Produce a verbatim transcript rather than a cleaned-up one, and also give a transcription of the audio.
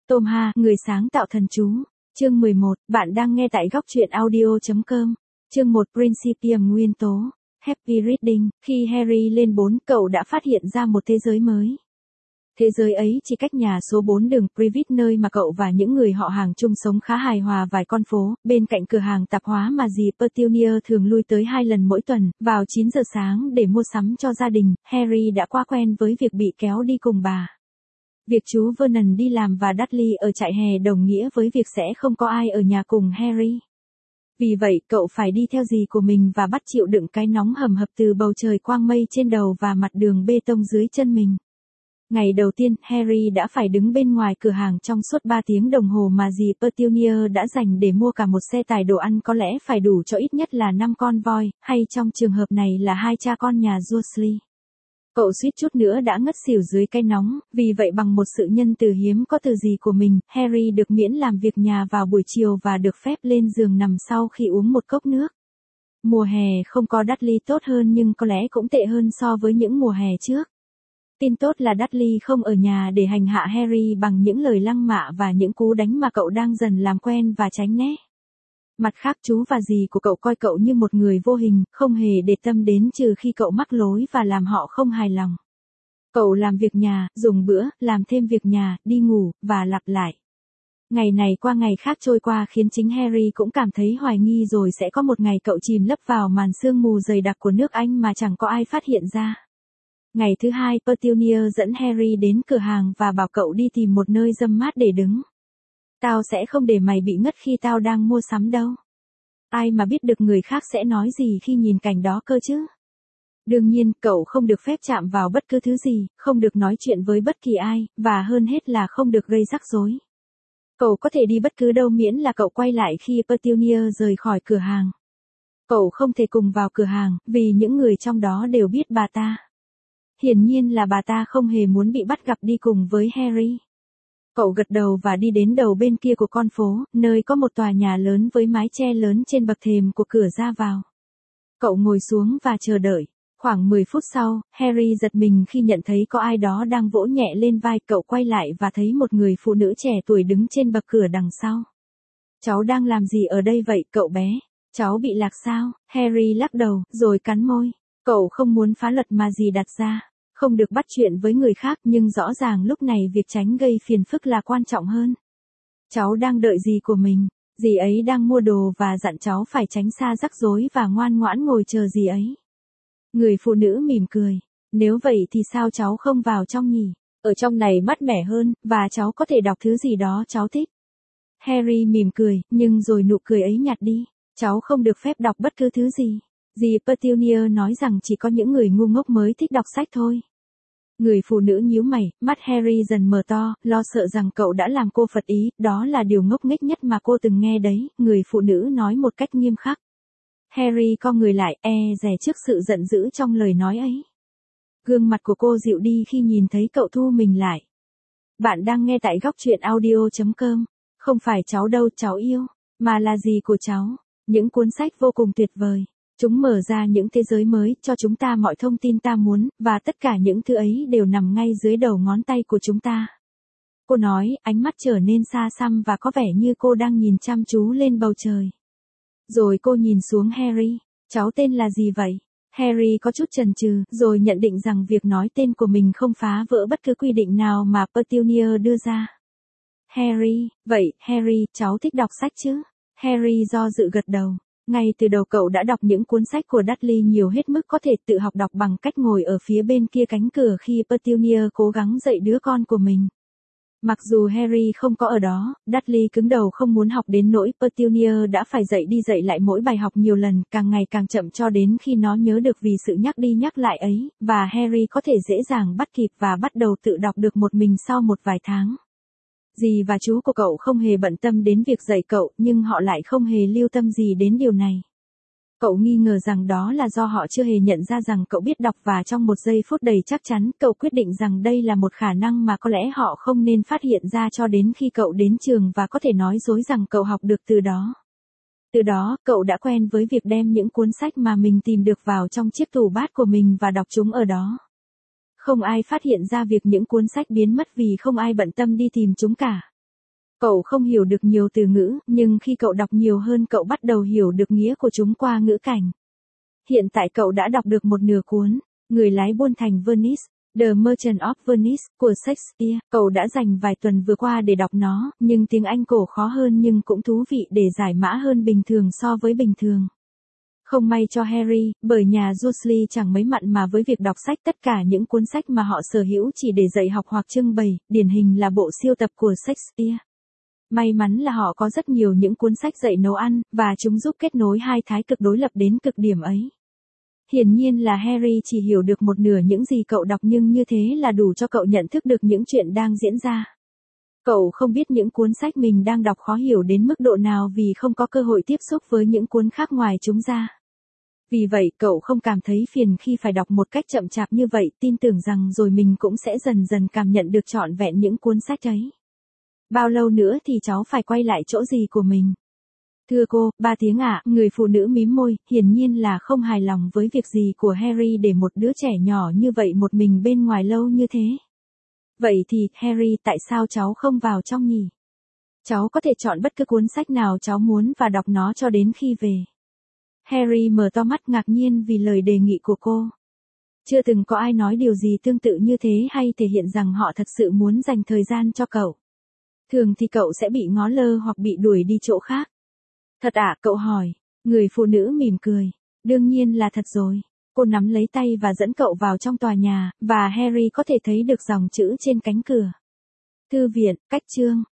Tom Ha, người sáng tạo thần chú. Chương mười một, bạn đang nghe tại góc truyện audio chấm com. Chương một, Principium nguyên tố. Happy Reading. Khi Harry lên bốn, cậu đã phát hiện ra một thế giới mới. Thế giới ấy chỉ cách nhà số bốn đường Privet, nơi mà cậu và những người họ hàng chung sống khá hài hòa vài con phố, bên cạnh cửa hàng tạp hóa mà dì Petunia thường lui tới hai lần mỗi tuần, vào chín giờ sáng để mua sắm cho gia đình. Harry đã quá quen với việc bị kéo đi cùng bà. Việc chú Vernon đi làm và Dudley ở trại hè đồng nghĩa với việc sẽ không có ai ở nhà cùng Harry. Vì vậy, cậu phải đi theo dì của mình và bắt chịu đựng cái nóng hầm hập từ bầu trời quang mây trên đầu và mặt đường bê tông dưới chân mình. Ngày đầu tiên, Harry đã phải đứng bên ngoài cửa hàng trong suốt ba tiếng đồng hồ mà dì Petunia đã dành để mua cả một xe tải đồ ăn có lẽ phải đủ cho ít nhất là năm con voi, hay trong trường hợp này là hai cha con nhà Dursley. Cậu suýt chút nữa đã ngất xỉu dưới cái nóng, vì vậy bằng một sự nhân từ hiếm có từ dì của mình, Harry được miễn làm việc nhà vào buổi chiều và được phép lên giường nằm sau khi uống một cốc nước. Mùa hè không có Dudley tốt hơn nhưng có lẽ cũng tệ hơn so với những mùa hè trước. Tin tốt là Dudley không ở nhà để hành hạ Harry bằng những lời lăng mạ và những cú đánh mà cậu đang dần làm quen và tránh né. Mặt khác, chú và dì của cậu coi cậu như một người vô hình, không hề để tâm đến trừ khi cậu mắc lỗi và làm họ không hài lòng. Cậu làm việc nhà, dùng bữa, làm thêm việc nhà, đi ngủ, và lặp lại. Ngày này qua ngày khác trôi qua khiến chính Harry cũng cảm thấy hoài nghi rồi sẽ có một ngày cậu chìm lấp vào màn sương mù dày đặc của nước Anh mà chẳng có ai phát hiện ra. Ngày thứ hai, Petunia dẫn Harry đến cửa hàng và bảo cậu đi tìm một nơi râm mát để đứng. Tao sẽ không để mày bị ngất khi tao đang mua sắm đâu. Ai mà biết được người khác sẽ nói gì khi nhìn cảnh đó cơ chứ. Đương nhiên, cậu không được phép chạm vào bất cứ thứ gì, không được nói chuyện với bất kỳ ai, và hơn hết là không được gây rắc rối. Cậu có thể đi bất cứ đâu miễn là cậu quay lại khi Petunia rời khỏi cửa hàng. Cậu không thể cùng vào cửa hàng, vì những người trong đó đều biết bà ta. Hiển nhiên là bà ta không hề muốn bị bắt gặp đi cùng với Harry. Cậu gật đầu và đi đến đầu bên kia của con phố, nơi có một tòa nhà lớn với mái che lớn trên bậc thềm của cửa ra vào. Cậu ngồi xuống và chờ đợi. Khoảng mười phút sau, Harry giật mình khi nhận thấy có ai đó đang vỗ nhẹ lên vai. Cậu quay lại và thấy một người phụ nữ trẻ tuổi đứng trên bậc cửa đằng sau. Cháu đang làm gì ở đây vậy, cậu bé? Cháu bị lạc sao? Harry lắc đầu, rồi cắn môi. Cậu không muốn phá luật mà dì đặt ra. Không được bắt chuyện với người khác, nhưng rõ ràng lúc này việc tránh gây phiền phức là quan trọng hơn. Cháu đang đợi dì của mình. Dì ấy đang mua đồ và dặn cháu phải tránh xa rắc rối và ngoan ngoãn ngồi chờ dì ấy. Người phụ nữ mỉm cười. Nếu vậy thì sao cháu không vào trong nhỉ? Ở trong này mát mẻ hơn, và cháu có thể đọc thứ gì đó cháu thích. Harry mỉm cười, nhưng rồi nụ cười ấy nhạt đi. Cháu không được phép đọc bất cứ thứ gì. Dì Petunia nói rằng chỉ có những người ngu ngốc mới thích đọc sách thôi. Người phụ nữ nhíu mày, mắt Harry dần mở to, lo sợ rằng cậu đã làm cô phật ý, đó là điều ngốc nghếch nhất mà cô từng nghe đấy, người phụ nữ nói một cách nghiêm khắc. Harry co người lại, e dè trước sự giận dữ trong lời nói ấy. Gương mặt của cô dịu đi khi nhìn thấy cậu thu mình lại. Bạn đang nghe tại góc truyện audio chấm com. Không phải cháu đâu cháu yêu, mà là dì của cháu. Những cuốn sách vô cùng tuyệt vời. Chúng mở ra những thế giới mới, cho chúng ta mọi thông tin ta muốn, và tất cả những thứ ấy đều nằm ngay dưới đầu ngón tay của chúng ta. Cô nói, ánh mắt trở nên xa xăm và có vẻ như cô đang nhìn chăm chú lên bầu trời. Rồi cô nhìn xuống Harry. Cháu tên là gì vậy? Harry có chút chần chừ, rồi nhận định rằng việc nói tên của mình không phá vỡ bất cứ quy định nào mà Petunia đưa ra. Harry, vậy, Harry, cháu thích đọc sách chứ? Harry do dự gật đầu. Ngay từ đầu cậu đã đọc những cuốn sách của Dudley nhiều hết mức có thể tự học đọc bằng cách ngồi ở phía bên kia cánh cửa khi Petunia cố gắng dạy đứa con của mình. Mặc dù Harry không có ở đó, Dudley cứng đầu không muốn học đến nỗi Petunia đã phải dạy đi dạy lại mỗi bài học nhiều lần, càng ngày càng chậm cho đến khi nó nhớ được vì sự nhắc đi nhắc lại ấy, và Harry có thể dễ dàng bắt kịp và bắt đầu tự đọc được một mình sau một vài tháng. Dì và chú của cậu không hề bận tâm đến việc dạy cậu, nhưng họ lại không hề lưu tâm gì đến điều này. Cậu nghi ngờ rằng đó là do họ chưa hề nhận ra rằng cậu biết đọc và trong một giây phút đầy chắc chắn, cậu quyết định rằng đây là một khả năng mà có lẽ họ không nên phát hiện ra cho đến khi cậu đến trường và có thể nói dối rằng cậu học được từ đó. Từ đó, cậu đã quen với việc đem những cuốn sách mà mình tìm được vào trong chiếc tủ bát của mình và đọc chúng ở đó. Không ai phát hiện ra việc những cuốn sách biến mất vì không ai bận tâm đi tìm chúng cả. Cậu không hiểu được nhiều từ ngữ, nhưng khi cậu đọc nhiều hơn cậu bắt đầu hiểu được nghĩa của chúng qua ngữ cảnh. Hiện tại cậu đã đọc được một nửa cuốn, Người lái buôn thành Venice, The Merchant of Venice, của Shakespeare. Cậu đã dành vài tuần vừa qua để đọc nó, nhưng tiếng Anh cổ khó hơn nhưng cũng thú vị để giải mã hơn bình thường so với bình thường. Không may cho Harry, bởi nhà Dursley chẳng mấy mặn mà với việc đọc sách, tất cả những cuốn sách mà họ sở hữu chỉ để dạy học hoặc trưng bày, điển hình là bộ siêu tập của Shakespeare. May mắn là họ có rất nhiều những cuốn sách dạy nấu ăn, và chúng giúp kết nối hai thái cực đối lập đến cực điểm ấy. Hiển nhiên là Harry chỉ hiểu được một nửa những gì cậu đọc, nhưng như thế là đủ cho cậu nhận thức được những chuyện đang diễn ra. Cậu không biết những cuốn sách mình đang đọc khó hiểu đến mức độ nào vì không có cơ hội tiếp xúc với những cuốn khác ngoài chúng ra. Vì vậy, cậu không cảm thấy phiền khi phải đọc một cách chậm chạp như vậy, tin tưởng rằng rồi mình cũng sẽ dần dần cảm nhận được trọn vẹn những cuốn sách ấy. Bao lâu nữa thì cháu phải quay lại chỗ gì của mình? Thưa cô, ba tiếng ạ, người phụ nữ mím môi, hiển nhiên là không hài lòng với việc gì của Harry để một đứa trẻ nhỏ như vậy một mình bên ngoài lâu như thế. Vậy thì, Harry, tại sao cháu không vào trong nhỉ? Cháu có thể chọn bất cứ cuốn sách nào cháu muốn và đọc nó cho đến khi về. Harry mở to mắt ngạc nhiên vì lời đề nghị của cô. Chưa từng có ai nói điều gì tương tự như thế hay thể hiện rằng họ thật sự muốn dành thời gian cho cậu. Thường thì cậu sẽ bị ngó lơ hoặc bị đuổi đi chỗ khác. Thật ạ, cậu hỏi. Người phụ nữ mỉm cười. Đương nhiên là thật rồi. Cô nắm lấy tay và dẫn cậu vào trong tòa nhà, và Harry có thể thấy được dòng chữ trên cánh cửa. Thư viện, cách chương.